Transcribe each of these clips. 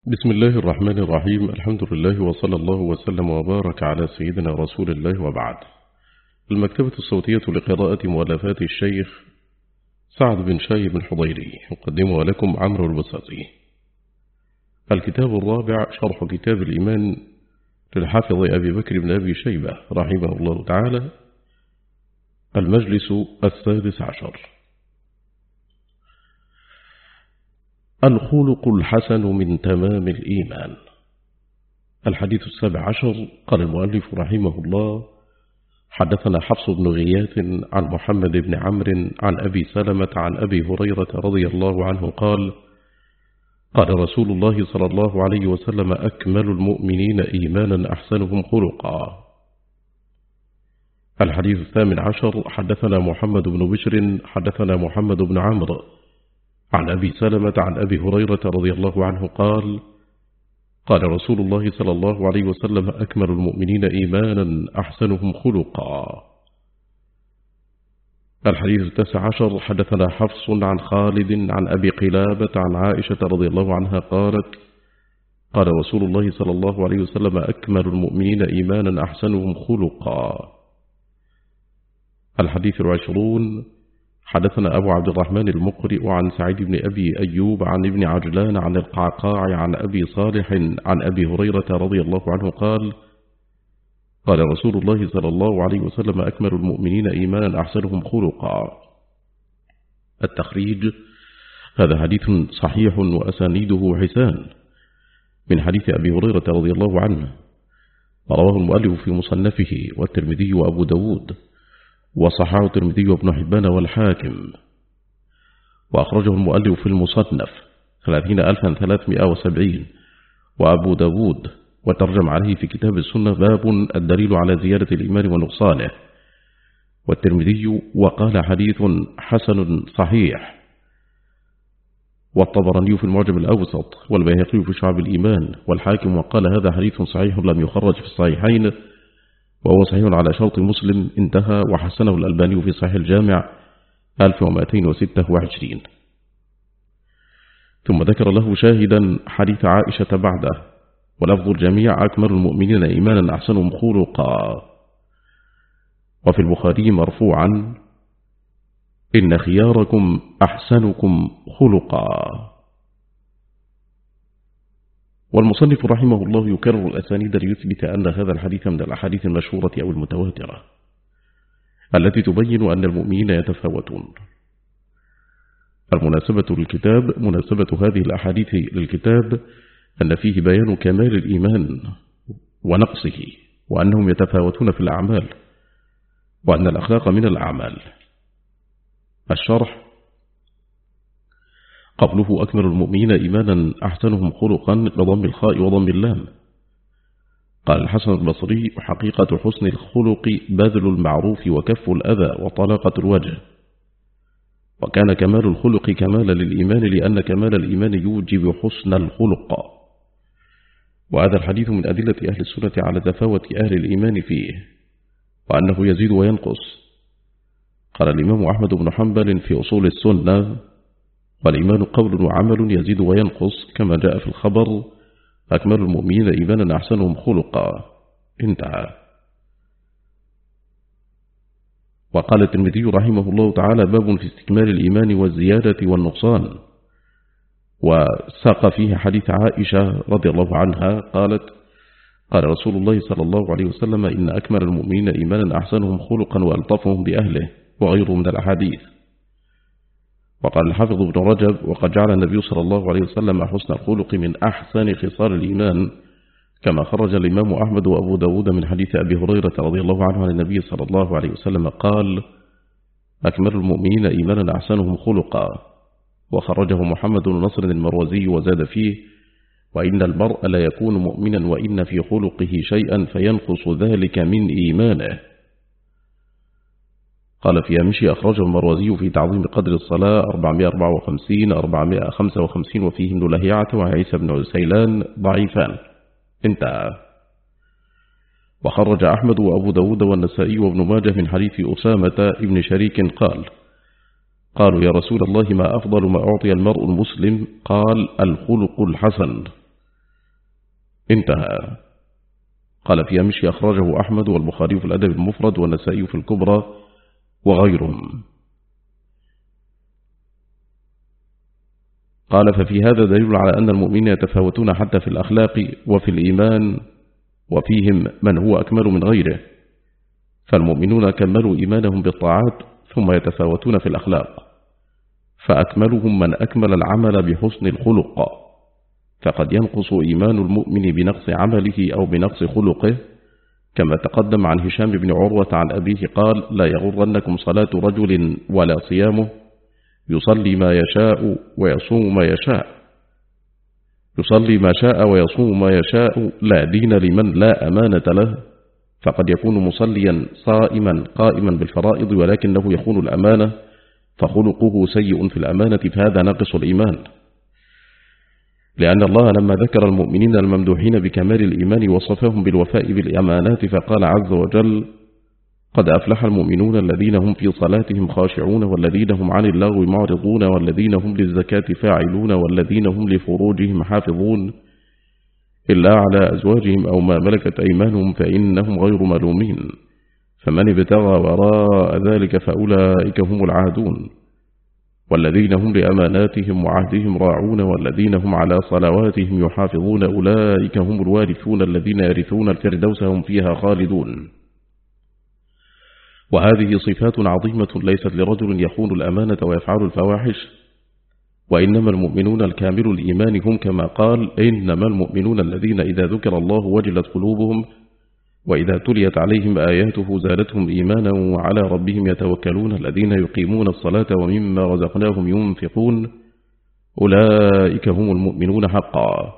بسم الله الرحمن الرحيم. الحمد لله وصلى الله وسلم وبارك على سيدنا رسول الله وبعد. المكتبة الصوتية لقراءة مؤلفات الشيخ سعد بن شايب الحضيري يقدمها لكم عمرو البساطي. الكتاب الرابع شرح كتاب الإيمان للحافظ أبي بكر بن أبي شيبة رحمه الله تعالى، المجلس 16. الخلق الحسن من تمام الإيمان. الحديث 17. قال المؤلف رحمه الله: حدثنا حفص بن غياث عن محمد بن عمرو عن أبي سلمة عن أبي هريرة رضي الله عنه قال: قال رسول الله صلى الله عليه وسلم: أكمل المؤمنين إيمانا أحسنهم خلقا. الحديث 18. حدثنا محمد بن بشر حدثنا محمد بن عمرو عن أبي سلمة عن أبي هريرة رضي الله عنه قال: قال رسول الله صلى الله عليه وسلم: أكمل المؤمنين إيمانا أحسنهم خلقا. الحديث 19. حدثنا حفص عن خالد عن أبي قلابة عن عائشة رضي الله عنها قالت: قال رسول الله صلى الله عليه وسلم: أكمل المؤمنين إيمانا أحسنهم خلقا. الحديث 20. حدثنا أبو عبد الرحمن المقرئ عن سعيد بن أبي أيوب عن ابن عجلان عن القعقاع عن أبي صالح عن أبي هريرة رضي الله عنه قال: قال رسول الله صلى الله عليه وسلم: أكمل المؤمنين إيمانا أحسنهم خلقا. التخريج: هذا حديث صحيح وأسانيده حسان من حديث أبي هريرة رضي الله عنه، ورواه المؤلف في مصنفه والترمذي وأبو داود، وصححه الترمذي وابن حبان والحاكم، وأخرجه المؤلف في المصنف 30,370، وأبو داود وترجم عليه في كتاب السنة باب الدليل على زيادة الإيمان ونقصانه، والترمذي وقال حديث حسن صحيح، والطبراني في المعجم الأوسط، والبيهقي في شعب الإيمان، والحاكم وقال هذا حديث صحيح لم يخرج في الصحيحين وهو صحيح على شرط مسلم، انتهى، وحسنه الألباني في صحيح الجامع 1226. ثم ذكر له شاهدا حديث عائشة بعده، ولفظ الجميع: أكمل المؤمنين إيمانا أحسنهم خلقا. وفي البخاري مرفوعا: إن خياركم أحسنكم خلقا. والمصنف رحمه الله يكرر الأسانيد ليثبت أن هذا الحديث من الأحاديث المشهورة أو المتواترة التي تبين أن المؤمنين يتفاوتون. المناسبة للكتاب: مناسبة هذه الأحاديث للكتاب أن فيه بيان كمال الإيمان ونقصه، وأنهم يتفاوتون في الأعمال، وأن الأخلاق من الأعمال. الشرح: قبله: أكمل المؤمنين إيمانا أحسنهم خلقا بضم الخاء وضم اللام. قال الحسن البصري: حقيقة حسن الخلق بذل المعروف وكف الأذى وطلاقة الوجه. وكان كمال الخلق كمالا للإيمان، لأن كمال الإيمان يوجب حسن الخلق. وهذا الحديث من أدلة أهل السنة على تفاوت أهل الإيمان فيه، وأنه يزيد وينقص. قال الإمام أحمد بن حنبل في أصول السنة: والإيمان قول وعمل يزيد وينقص، كما جاء في الخبر: أكمل المؤمنين إيمانا أحسنهم خلقا. انتهى. وقال الترمذي رحمه الله تعالى: باب في استكمال الإيمان والزيادة والنقصان. وساق فيه حديث عائشة رضي الله عنها قالت: قال رسول الله صلى الله عليه وسلم: إن أكمل المؤمنين إيمانا أحسنهم خلقا وألطفهم بأهله، وغيره من الأحاديث. وقال الحافظ ابن رجب: وقد جعل النبي صلى الله عليه وسلم حسن الخلق من أحسن خصال الإيمان، كما خرج الإمام أحمد وأبو داود من حديث أبي هريرة رضي الله عنه عن النبي صلى الله عليه وسلم قال: أكمل المؤمنين إيمانا أحسنهم خلقا. وخرجه محمد بن نصر المروزي وزاد فيه: وإن المرء لا يكون مؤمنا وإن في خلقه شيئا فينقص ذلك من إيمانه. قال في هامشه: أخرجه المروزي في تعظيم قدر الصلاة 454 455، وفيه ابن لهيعة وعيسى بن عسيلان ضعيفان. انتهى. وخرج أحمد وأبو داود والنسائي وابن ماجه من حديث أسامة ابن شريك قال: قالوا: يا رسول الله، ما أفضل ما أعطي المرء المسلم؟ قال: الخلق الحسن. انتهى. قال في أمشي أخرجه أحمد والبخاري في الأدب المفرد والنسائي في الكبرى وغيرهم. قال ففي هذا دليل على أن المؤمنين يتفاوتون حتى في الأخلاق وفي الإيمان، وفيهم من هو أكمل من غيره، فالمؤمنون كملوا إيمانهم بالطاعات ثم يتفاوتون في الأخلاق، فأكملهم من أكمل العمل بحسن الخلق، فقد ينقص إيمان المؤمن بنقص عمله أو بنقص خلقه، كما تقدم عن هشام بن عروة عن أبيه قال لا يغرنكم صلاة رجل ولا صيامه، يصلي ما يشاء ويصوم ما يشاء، يصلي ما شاء ويصوم ما يشاء، لا دين لمن لا أمانة له، فقد يكون مصليا صائما قائما بالفرائض ولكنه يخون الأمانة، فخلقه سيء في الأمانة، فهذا ناقص الإيمان. لأن الله لما ذكر المؤمنين الممدوحين بكمال الإيمان وصفهم بالوفاء بالأمانات فقال عز وجل قد أفلح المؤمنون الذين هم في صلاتهم خاشعون والذين هم عن اللغو معرضون والذين هم للزكاة فاعلون والذين هم لفروجهم حافظون إلا على أزواجهم أو ما ملكت أيمانهم فإنهم غير ملومين، فمن ابتغى وراء ذلك فأولئك هم العادون، والذين هم لأماناتهم وعهدهم راعون والذين هم على صلواتهم يحافظون أولئك هم الوارثون الذين يرثون الفردوس هم فيها خالدون. وهذه صفات عظيمة ليست لرجل يخون الأمانة ويفعل الفواحش، وإنما المؤمنون الكامل الإيمان هم كما قال إنما المؤمنون الذين إذا ذكر الله وجلت قلوبهم وإذا تليت عليهم آياته زادتهم إيمانا وعلى ربهم يتوكلون الذين يقيمون الصلاة ومما رزقناهم ينفقون أولئك هم المؤمنون حقا.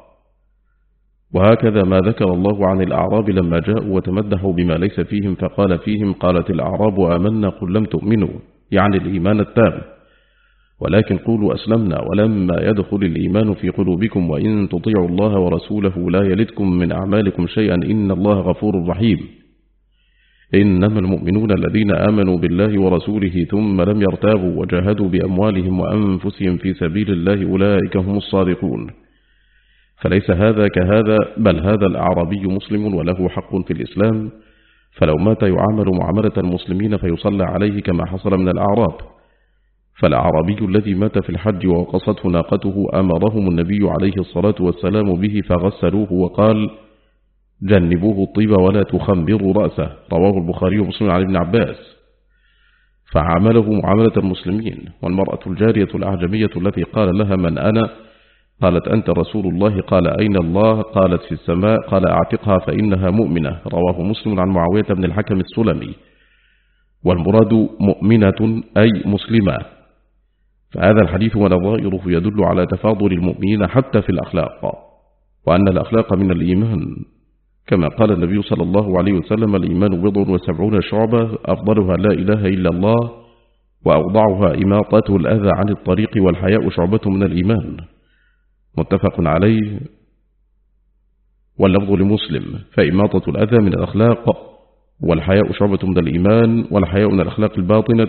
وهكذا ما ذكر الله عن الأعراب لما جاءوا وتمدحوا بما ليس فيهم فقال فيهم قالت الأعراب آمنا قل لم تؤمنوا، يعني الإيمان التام، ولكن قولوا أسلمنا ولما يدخل الإيمان في قلوبكم وإن تطيعوا الله ورسوله لا يلدكم من أعمالكم شيئا إن الله غفور رحيم. إنما المؤمنون الذين آمنوا بالله ورسوله ثم لم يرتابوا وجاهدوا بأموالهم وأنفسهم في سبيل الله أولئك هم الصادقون. فليس هذا كهذا، بل هذا الأعرابي مسلم وله حق في الإسلام، فلو مات يعامل معاملة المسلمين فيصلى عليه كما حصل من الأعراب. فالأعرابي الذي مات في الحج ووقصته ناقته أمرهم النبي عليه الصلاة والسلام به فغسلوه وقال جنبوه الطيب ولا تخمروا رأسه، رواه البخاري ومسلم عن ابن عباس. فعامله معاملة المسلمين. والمرأة الجارية الأعجمية التي قال لها من أنا؟ قالت أنت رسول الله. قال أين الله؟ قالت في السماء. قال أعتقها فإنها مؤمنة، رواه مسلم عن معاوية بن الحكم السلمي. والمراد مؤمنة أي مسلمة. فهذا الحديث ونظائره يدل على تفاضل المؤمنين حتى في الأخلاق، وأن الأخلاق من الإيمان، كما قال النبي صلى الله عليه وسلم الإيمان 70 شعبة أفضلها لا إله إلا الله وأوضعها إماطة الأذى عن الطريق والحياء شعبة من الإيمان، متفق عليه. واللفظ لمسلم فإماطة الأذى من الأخلاق والحياء شعبة من الإيمان، والحياء من الأخلاق الباطنة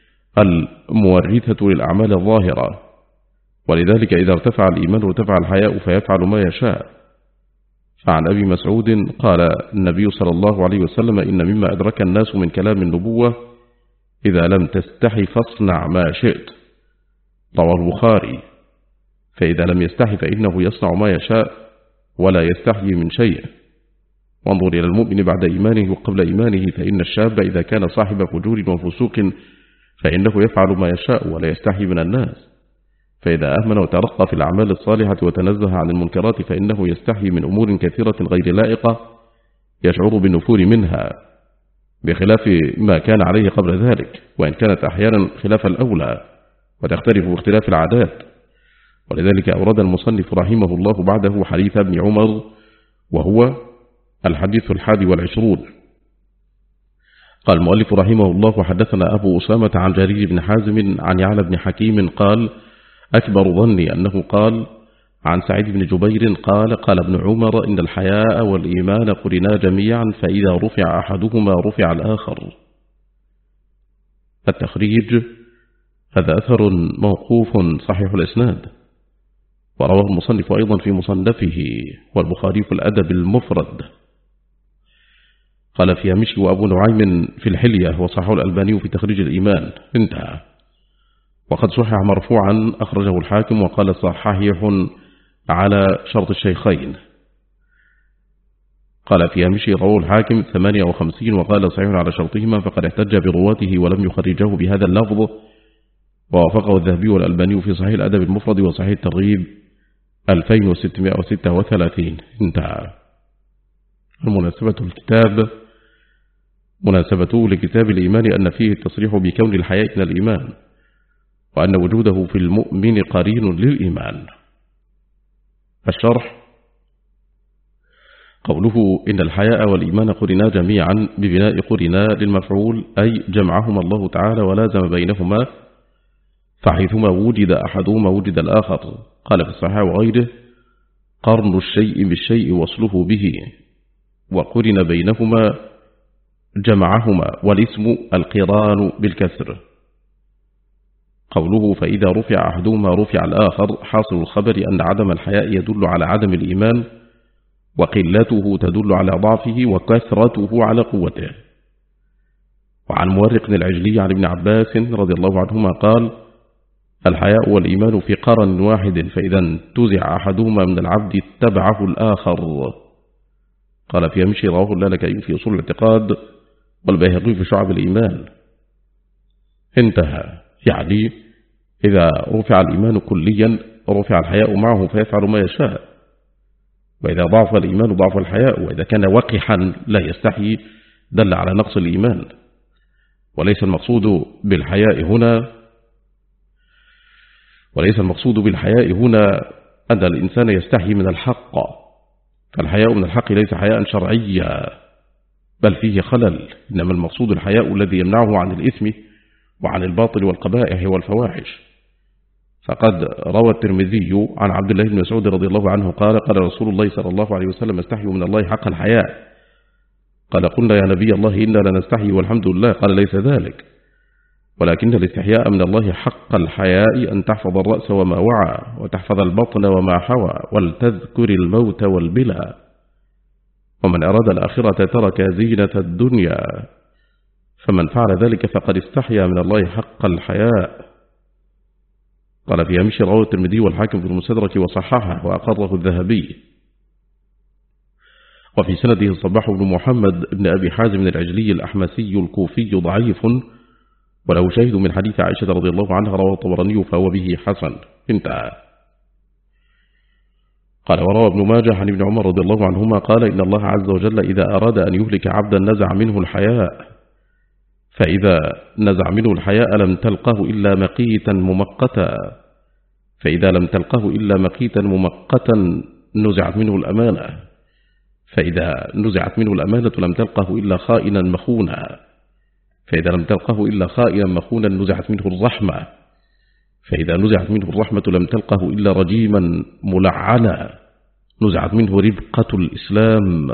المورثة للأعمال الظاهرة، ولذلك إذا ارتفع الإيمان ارتفع الحياء فيفعل ما يشاء. فعن أبي مسعود قال النبي صلى الله عليه وسلم إن مما أدرك الناس من كلام النبوة إذا لم تستحي فاصنع ما شئت، رواه البخاري. فإذا لم يستحي فإنه يصنع ما يشاء ولا يستحي من شيء. وانظر إلى المؤمن بعد إيمانه وقبل إيمانه، فإن الشاب إذا كان صاحب فجور وفسوق فإنه يفعل ما يشاء ولا يستحي من الناس، فإذا أهمن وترقى في الأعمال الصالحة وتنزه عن المنكرات فإنه يستحي من أمور كثيرة غير لائقة يشعر بالنفور منها، بخلاف ما كان عليه قبل ذلك، وإن كانت أحيانا خلاف الأولى وتختلف باختلاف العادات. ولذلك أورد المصنف رحمه الله بعده حديث ابن عمر، وهو الحديث 21. قال المؤلف رحمه الله حدثنا أبو أسامة عن جرير بن حازم عن يعلى بن حكيم قال أكبر ظني أنه قال عن سعيد بن جبير قال قال ابن عمر إن الحياء والإيمان قرنا جميعا، فإذا رفع أحدهما رفع الآخر. التخريج: هذا أثر موقوف صحيح الإسناد، ورواه المصنف أيضا في مصنفه والبخاري في الأدب المفرد. قال في مشي وأبو نعيم في الحلية وصححه الألباني في تخريج الإيمان. انتهى. وقد صحح مرفوعا أخرجه الحاكم وقال صحيح على شرط الشيخين. قال في مشي رواه الحاكم 58 وقال صحيح على شرطهما، فقد احتج برواته ولم يخرجه بهذا اللفظ، ووافقه الذهبي والألباني في صحيح الأدب المفرد وصحيح الترغيب 2636. انتهى. المناسبة الكتاب مناسبته لكتاب الإيمان أن فيه التصريح بكون الحياء من الإيمان، وأن وجوده في المؤمن قرين للإيمان. الشرح: قوله إن الحياء والإيمان قرنا جميعا ببناء قرنا للمفعول، أي جمعهما الله تعالى ولازم بينهما، فحيثما وجد أحدهما وجد الآخر. قال في الصحيح وغيره: قرن الشيء بالشيء وصله به، وقرن بينهما جمعهما، والاسم القران بالكسر. قوله فإذا رفع أحدهما رفع الآخر، حاصل الخبر أن عدم الحياء يدل على عدم الإيمان، وقلته تدل على ضعفه، وكثرته على قوته. وعن مورق العجلي عن ابن عباس رضي الله عنهما قال: الحياء والإيمان في قرن واحد، فإذا انتزع أحدهما من العبد اتبعه الآخر. قال في مشي رواه اللالكائي في أصول الاعتقاد والبيهقي في شعب الإيمان. انتهى. يعني إذا رفع الإيمان كليا رفع الحياء معه فيفعل ما يشاء، وإذا ضعف الإيمان ضعف الحياء، وإذا كان وقحا لا يستحي دل على نقص الإيمان. وليس المقصود بالحياء هنا أن الإنسان يستحي من الحق، فالحياء من الحق ليس حياء شرعيا بل فيه خلل، إنما المقصود الحياء الذي يمنعه عن الإثم وعن الباطل والقبائح والفواحش. فقد روى الترمذي عن عبد الله بن مسعود رضي الله عنه قال: قال رسول الله صلى الله عليه وسلم: استحيوا من الله حق الحياء. قال: قلنا يا نبي الله إنا لنستحي والحمد لله. قال: ليس ذلك، ولكن الاستحياء من الله حق الحياء أن تحفظ الرأس وما وعى، وتحفظ البطن وما حوى، ولتذكر الموت والبلى، ومن أراد الآخرة ترك زينة الدنيا، فمن فعل ذلك فقد استحيا من الله حق الحياء. قال في مشي رواه الترمذي والحاكم في المستدرك وصححه وأقره الذهبي. وفي سنده الصباح بن محمد بن أبي حازم العجلي الأحمسي الكوفي ضعيف، وله شاهد من حديث عائشة رضي الله عنها رواه الطبراني فهو به حسن. انتهى. قال وروى ابن ماجه عن ابن عمر رضي الله عنهما قال: إن الله عز وجل إذا أراد أن يهلك عبدا نزع منه الحياء، فإذا نزع منه الحياء لم تلقه إلا مقيتا ممقتا، فإذا لم تلقه إلا مقيتا ممقتا نزعت منه الأمانة، فإذا نزعت منه الأمانة لم تلقه إلا خائنا مخونا، فإذا لم تلقه إلا خائنا مخونا نزعت منه الرحمة، فإذا نزعت منه الرحمة لم تلقه إلا رجيما ملعنا نزعت منه ربقة الإسلام.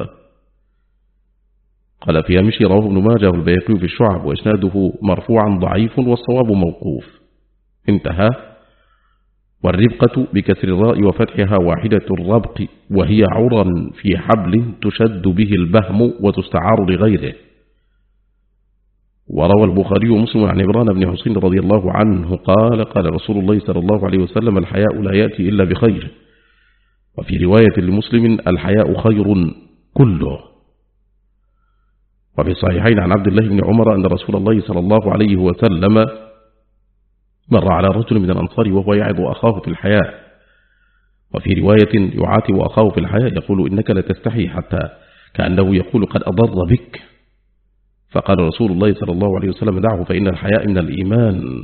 قال في مشي رواه ابن ماجه والبيهقي في الشعب وإسناده مرفوعا ضعيف والصواب موقوف. انتهى. والربقة بكسر الراء وفتحها واحدة الربق، وهي عرى في حبل تشد به البهم وتستعار لغيره. وروى البخاري ومسلم عن عمران بن حسين رضي الله عنه قال: قال رسول الله صلى الله عليه وسلم: الحياء لا يأتي إلا بخير. وفي رواية لمسلم: الحياء خير كله. وفي الصحيحين عن عبد الله بن عمر أن رسول الله صلى الله عليه وسلم مر على رجل من الأنصار وهو يعظ أخاه في الحياء، وفي رواية يعاتب أخاه في الحياء يقول: إنك لتستحي، حتى كأنه يقول: قد أضر بك. فقال رسول الله صلى الله عليه وسلم: دعه فإن الحياء من الإيمان.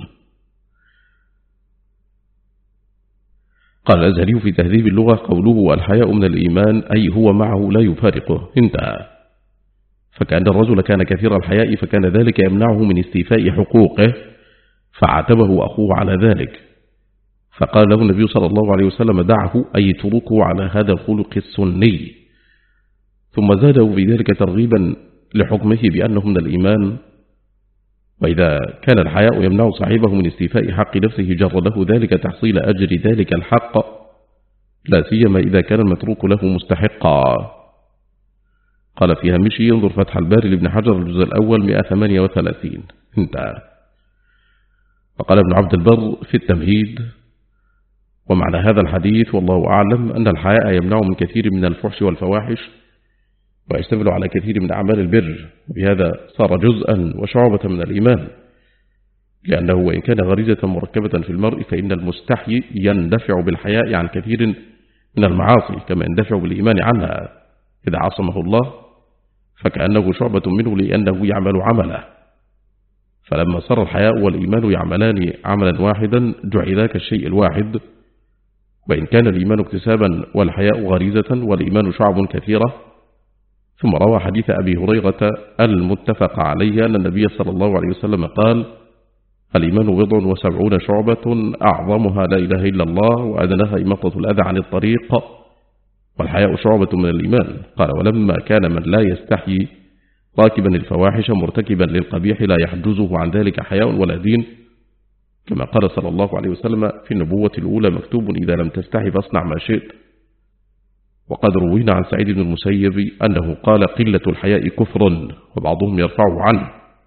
قال الأزهري في تهذيب اللغة: قوله الحياء من الإيمان أي هو معه لا يفارقه. انتهى. فكأن الرجل كان كثير الحياء فكان ذلك يمنعه من استيفاء حقوقه، فعاتبه أخوه على ذلك، فقال له النبي صلى الله عليه وسلم: دعه، أي اتركه على هذا الخلق السني. ثم زاده في ذلك ترغيبا لحكمه بأنه من الإيمان. وإذا كان الحياء يمنع صاحبه من استيفاء حق نفسه جر له ذلك تحصيل أجر ذلك الحق، لا سيما إذا كان المتروك له مستحقا. قال في هامشه ينظر فتح الباري لابن حجر الجزء الأول 138 انتهى. وقال ابن عبد البر في التمهيد: ومعنى هذا الحديث والله أعلم أن الحياء يمنع من كثير من الفحش والفواحش ويشتمل على كثير من أعمال البر، وبهذا صار جزءا وشعبة من الإيمان، لأنه وإن كان غريزة مركبة في المرء فإن المستحي يندفع بالحياء عن كثير من المعاصي كما يندفع بالإيمان عنها إذا عصمه الله، فكأنه شعبة منه لأنه يعمل عمله. فلما صار الحياء والإيمان يعملان عملا واحدا جعلا كالشيء الواحد، وإن كان الإيمان اكتسابا والحياء غريزة والإيمان شعب كثيرة. ثم روى حديث أبي هريرة المتفق عليه أن النبي صلى الله عليه وسلم قال: الإيمان 70 شعبة أعظمها لا إله إلا الله وأدناها إماطة الأذى عن الطريق والحياء شعبة من الإيمان. قال: ولما كان من لا يستحيي راكبا الفواحش مرتكبا للقبيح لا يحجزه عن ذلك حياء ولا دين، كما قال صلى الله عليه وسلم في النبوة الأولى: مكتوب إذا لم تستحي فاصنع ما شئت. وقد روينا عن سعيد بن المسيب أنه قال: قلة الحياء كفر، وبعضهم يرفعه عنه.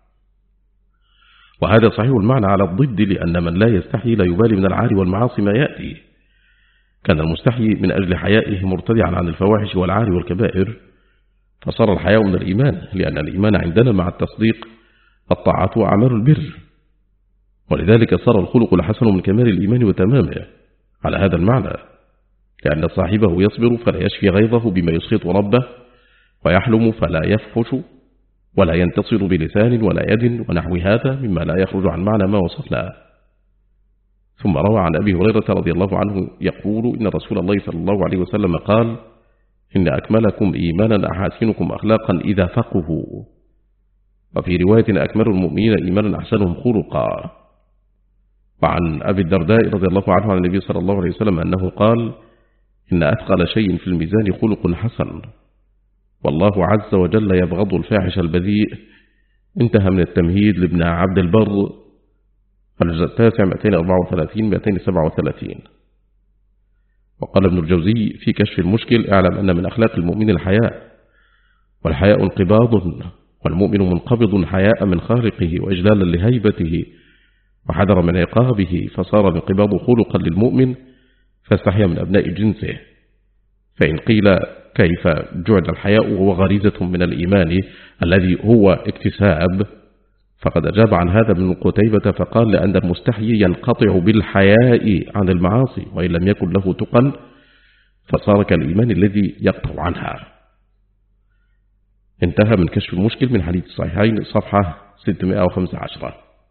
وهذا صحيح المعنى على الضد، لأن من لا يستحي لا يبالي من العار والمعاصي ما يأتي. كان المستحي من أجل حيائه مرتدعا عن الفواحش والعار والكبائر، فصار الحياء من الإيمان، لأن الإيمان عندنا مع التصديق الطاعة وأعمال البر، ولذلك صار الخلق الحسن من كمال الإيمان وتمامه على هذا المعنى، لأن صاحبه يصبر فلا يشفي غيظه بما يسخط ربه، ويحلم فلا يفحش، ولا ينتصر بلسان ولا يد ونحو هذا مما لا يخرج عن معنى ما وصفنا. ثم روى عن أبي هريرة رضي الله عنه يقول: إن رسول الله صلى الله عليه وسلم قال: إن أكملكم إيمانا أحاسنكم أخلاقا إذا فقهوا. وفي رواية: أكمل المؤمنين إيمانا أحسنهم خلقا. وعن أبي الدرداء رضي الله عنه عن النبي صلى الله عليه وسلم أنه قال: إن أثقل شيء في الميزان خلق حسن، والله عز وجل يبغض الفاحش البذيء. انتهى من التمهيد لابن عبد البر الجزء التاسع 234-237. وقال ابن الجوزي في كشف المشكل: اعلم أن من أخلاق المؤمن الحياء، والحياء انقباض، والمؤمن منقبض حياء من خالقه وإجلالا لهيبته وحذر من عقابه، فصار الانقباض خلقا للمؤمن فاستحيا من أبناء جنسه. فإن قيل كيف جعل الحياء وهو غريزة من الإيمان الذي هو اكتساب، فقد أجاب عن هذا ابن قتيبة فقال: لأن المستحيي ينقطع بالحياء عن المعاصي وإن لم يكن له تقى، فصار كالإيمان الذي يقطع عنها. انتهى من كشف المشكل من حديث الصحيحين صفحة 615.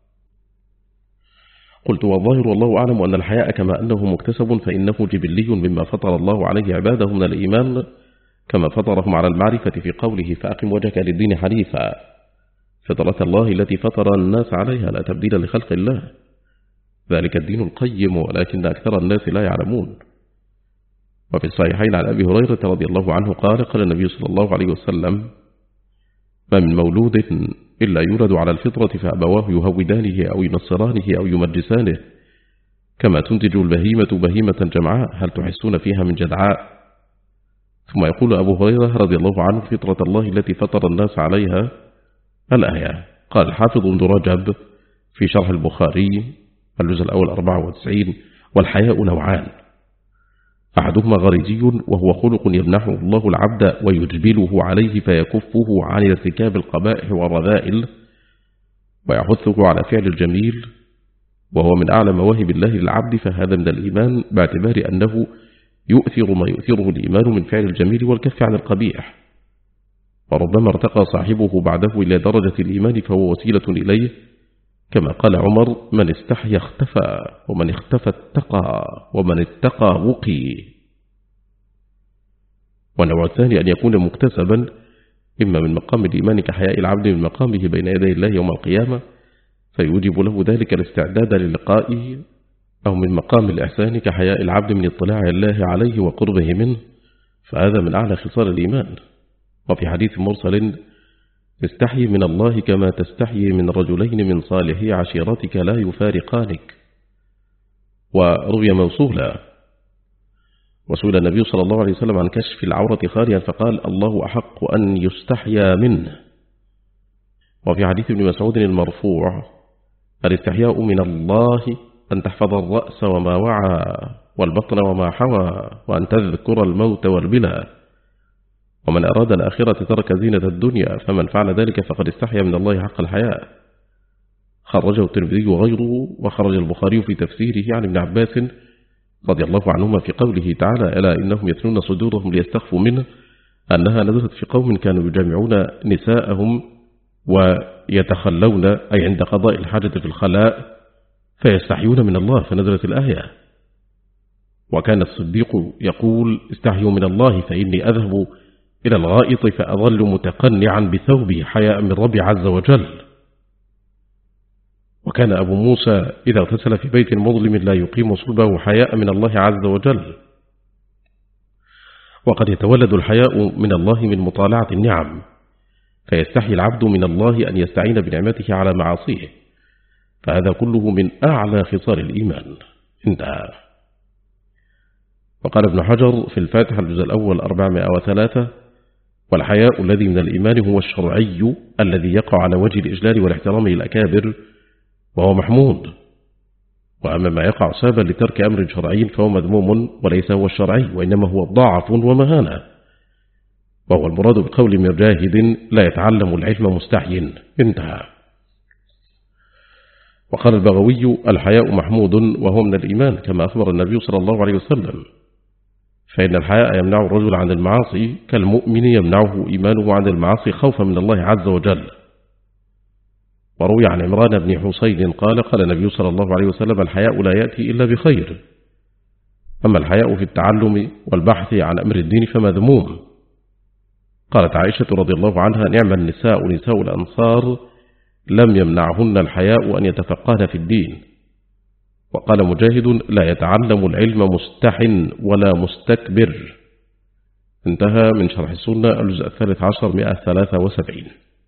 قلت: والظاهر والله أعلم أن الحياء كما أنه مكتسب فإنه جبلي مما فطر الله عليه عباده من الإيمان، كما فطرهم على المعرفة في قوله: فأقم وجهك للدين حنيفا، فطرة الله التي فطر الناس عليها لا تبديل لخلق الله، ذلك الدين القيم ولكن أكثر الناس لا يعلمون. وفي الصحيحين عن أبي هريرة رضي الله عنه قال: قال النبي صلى الله عليه وسلم: ما من مولود إلا يولد على الفطرة فأبواه يهودانه أو ينصرانه أو يمجسانه، كما تنتج البهيمة بهيمة جمعاء هل تحسون فيها من جدعاء. ثم يقول أبو هريرة رضي الله عنه: فطرة الله التي فطر الناس عليها الآية. قال الحافظ ابن رجب في شرح البخاري الجزء الأول 94: والحياء نوعان: أحدهما غريزي وهو خلق يمنحه الله العبد ويجبله عليه فيكفه عن ارتكاب القبائح والرذائل ويحثه على فعل الجميل، وهو من أعلى مواهب الله للعبد، فهذا من الإيمان باعتبار أنه يؤثر ما يؤثره الإيمان من فعل الجميل والكف عن القبيح. وربما ارتقى صاحبه بعده إلى درجة الإيمان فهو وسيلة إليه، كما قال عمر: من استحيا اختفى، ومن اختفى اتقى، ومن اتقى وقي. والنوع الثاني أن يكون مكتسبا، إما من مقام الإيمان كحياء العبد من مقامه بين يدي الله يوم القيامة فيوجب له ذلك الاستعداد للقائه، أو من مقام الإحسان كحياء العبد من اطلاع الله عليه وقربه منه، فهذا من أعلى خصال الإيمان. وفي حديث مرسل: تستحي من الله كما تستحي من رجلين من صالحي عشيرتك لا يفارقانك. وروي موصولا: وسئل النبي صلى الله عليه وسلم عن كشف العورة خاليا فقال الله أحق أن يستحيا منه. وفي حديث ابن مسعود المرفوع الاستحياء من الله أن تحفظ الرأس وما وعى والبطن وما حوى وأن تذكر الموت والبلى، ومن أراد الآخرة ترك زينة الدنيا، فمن فعل ذلك فقد استحيا من الله حق الحياء. خرجه الترمذي وغيره، وخرج البخاري في تفسيره عن ابن عباس رضي الله عنهما في قوله تعالى ألا إنهم يثنون صدورهم ليستخفوا منه، أنها نزلت في قوم كانوا يجامعون نساءهم ويتخلون أي عند قضاء الحاجة في الخلاء فيستحيون من الله، فنزلت الآية. وكان الصديق يقول استحيوا من الله فإني أذهب إلى الغائط فأظل متقنعا بثوبي حياء من ربي عز وجل. وكان أبو موسى إذا اغتسل في بيت مظلم لا يقيم صلبه حياء من الله عز وجل. وقد يتولد الحياء من الله من مطالعة النعم، فيستحي العبد من الله أن يستعين بنعمته على معاصيه، فهذا كله من أعلى خصال الإيمان. انتهى. وقال ابن حجر في الفاتحة الجزء الأول 403 والحياء الذي من الإيمان هو الشرعي الذي يقع على وجه الإجلال والاحترام للأكابر وهو محمود، وأما ما يقع سببا لترك أمر شرعي فهو مذموم وليس هو الشرعي، وإنما هو ضعف ومهانة، وهو المراد بقول مجاهد لا يتعلم العلم مستحي. انتهى. وقال البغوي الحياء محمود وهو من الإيمان كما أخبر النبي صلى الله عليه وسلم، فإن الحياء يمنع الرجل عن المعاصي كالمؤمن يمنعه إيمانه عن المعاصي خوفا من الله عز وجل. وروي عن عمران بن حسين قال قال النبي صلى الله عليه وسلم الحياء لا يأتي إلا بخير، أما الحياء في التعلم والبحث عن أمر الدين فمذموم. قالت عائشة رضي الله عنها نعم النساء نساء الأنصار لم يمنعهن الحياء أن يتفقهن في الدين. وقال مجاهد لا يتعلم العلم مستح ولا مستكبر. انتهى من شرح السنة الجزء 13 173.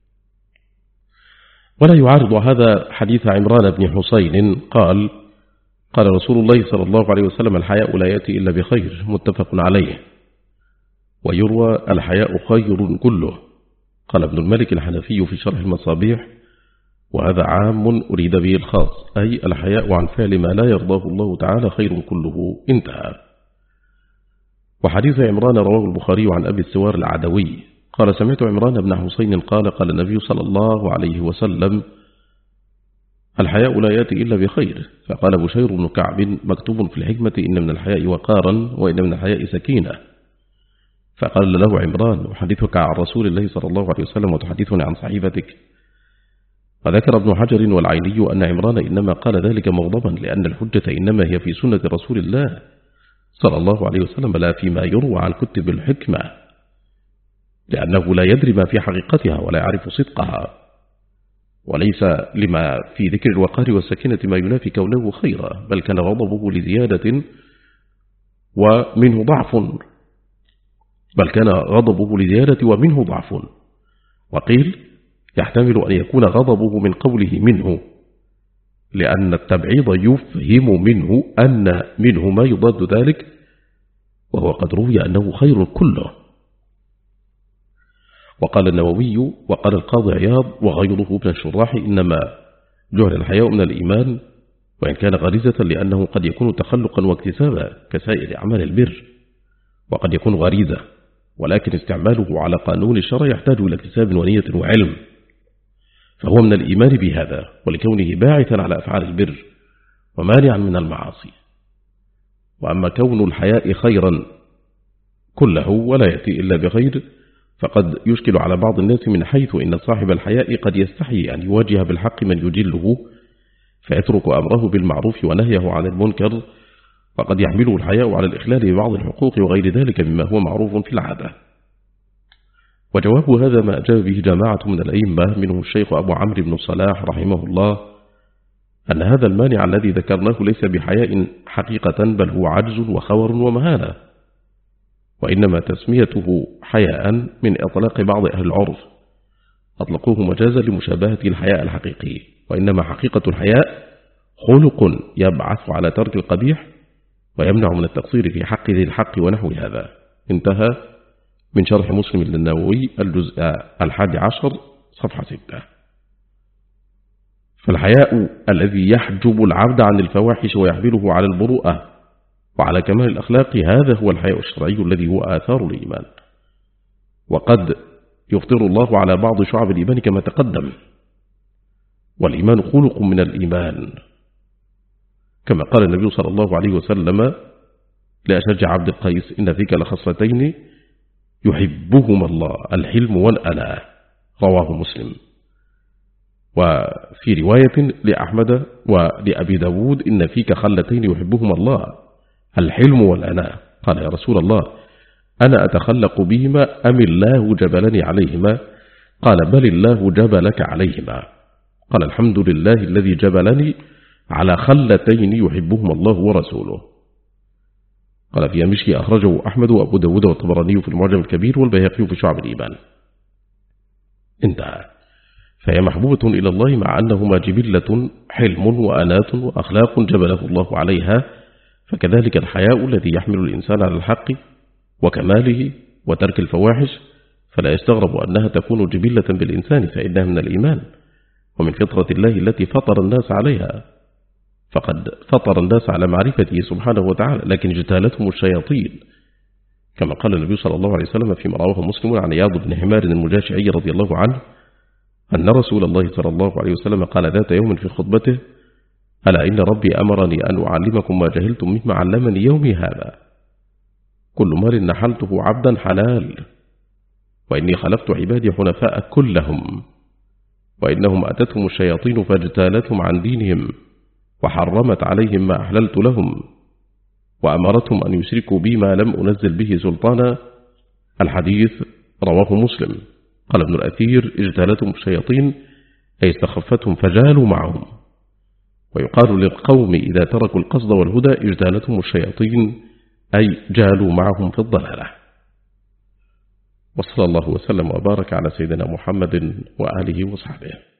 ولا يعارض هذا حديث عمران بن حسين قال قال رسول الله صلى الله عليه وسلم الحياء لا يأتي إلا بخير، متفق عليه. ويروى الحياء خير كله. قال ابن الملك الحنفي في شرح المصابيح وهذا عام أريد به الخاص، أي الحياء عن فعل ما لا يرضاه الله تعالى خير كله. انتهى. وحديث عمران رواه البخاري عن أبي السوار العدوي قال سمعت عمران بن حسين قال قال النبي صلى الله عليه وسلم الحياء لا يأتي إلا بخير. فقال بشير بن كعب مكتوب في الحكمة إن من الحياء وقارا وإن من الحياء سكينة. فقال له عمران أحدثك عن رسول الله صلى الله عليه وسلم وتحدثني عن صحيفتك. وذكر ابن حجر والعيني أن عمران إنما قال ذلك مغضبا لأن الحجة إنما هي في سنة رسول الله صلى الله عليه وسلم لا فيما يروى عن كتب الحكمة، لأنه لا يدري ما في حقيقتها ولا يعرف صدقها، وليس لما في ذكر الوقار والسكينة ما ينافي كونه خيرا، بل كان غضبه لزيادة ومنه ضعف، وقيل يحتمل أن يكون غضبه من قوله منه، لأن التبعيض يفهم منه أن منه ما يضاد ذلك، وهو قد روي أنه خير كله. وقال النووي وقال القاضي عياض وغيره من الشراح إنما جعل الحياء من الإيمان وإن كان غريزة، لأنه قد يكون تخلقا واكتسابا كسائر أعمال البر، وقد يكون غريزة ولكن استعماله على قانون الشرع يحتاج إلى اكتساب ونية وعلم، فهو من الإيمان بهذا ولكونه باعثا على أفعال البر ومانعا من المعاصي. وأما كون الحياء خيرا كله ولا يأتي إلا بخير فقد يشكل على بعض الناس من حيث إن صاحب الحياء قد يستحي أن يواجه بالحق من يجله فيترك أمره بالمعروف ونهيه عن المنكر، وقد يحمله الحياء على الإخلال ببعض الحقوق وغير ذلك مما هو معروف في العادة. وجواب هذا ما أجاب به جماعة من الأئمة منهم الشيخ أبو عمرو بن صلاح رحمه الله أن هذا المانع الذي ذكرناه ليس بحياء حقيقة، بل هو عجز وخور ومهانة، وإنما تسميته حياء من إطلاق بعض أهل العرف أطلقوه مجازا لمشابهة الحياء الحقيقي، وإنما حقيقة الحياء خلق يبعث على ترك القبيح ويمنع من التقصير في حق ذي الحق ونحو هذا. انتهى من شرح مسلم للنووي الجزء 11 صفحة 6. فالحياء الذي يحجب العبد عن الفواحش ويحمله على البروءة وعلى كمال الأخلاق، هذا هو الحياء الشرعي الذي هو آثار الإيمان. وقد يفطر الله على بعض شعب الإيمان كما تقدم، والإيمان خلق من الإيمان، كما قال النبي صلى الله عليه وسلم لأشج عبد القيس: إن فيك لخصلتين يحبهما الله، الحلم والأناة، رواه مسلم. وفي رواية لأحمد ولأبي داود: إن فيك خلتين يحبهما الله، الحلم والأناة. قال: يا رسول الله، أنا أتخلق بهما أم الله جبلني عليهما؟ قال: بل الله جبلك عليهما. قال: الحمد لله الذي جبلني على خلتين يحبهما الله ورسوله. قال: في مشي أخرجه أحمد وأبو داود والطبراني في المعجم الكبير والبيهقي في شعب الإيمان. انتهى. فهي محبوبة إلى الله مع أنهما جبلة، حلم وأنات وأخلاق جبله الله عليها. فكذلك الحياء الذي يحمل الإنسان على الحق وكماله وترك الفواحش، فلا يستغرب أنها تكون جبلة بالإنسان، فإنها من الإيمان ومن فطرة الله التي فطر الناس عليها. فقد فطر الناس على معرفته سبحانه وتعالى، لكن اجتالتهم الشياطين، كما قال النبي صلى الله عليه وسلم فيما رواه مسلم عن عياض بن حمار المجاشعي رضي الله عنه أن رسول الله صلى الله عليه وسلم قال ذات يوم في خطبته: ألا إن ربي أمرني أن أعلمكم ما جهلتم مما علمني يومي هذا. كل مال نحلته عبدا حلال، وإني خلقت عبادي حنفاء كلهم، وإنهم أتتهم الشياطين فاجتالتهم عن دينهم وحرمت عليهم ما أحللت لهم وأمرتهم أن يشركوا بي ما لم أنزل به سلطانا. الحديث رواه مسلم. قال ابن الأثير: اجتالتهم الشياطين أي استخفتهم فجالوا معهم. ويقال للقوم إذا تركوا القصد والهدى: اجتالتهم الشياطين أي جالوا معهم في الضلالة. وصلى الله وسلم وبارك على سيدنا محمد وآله وصحبه.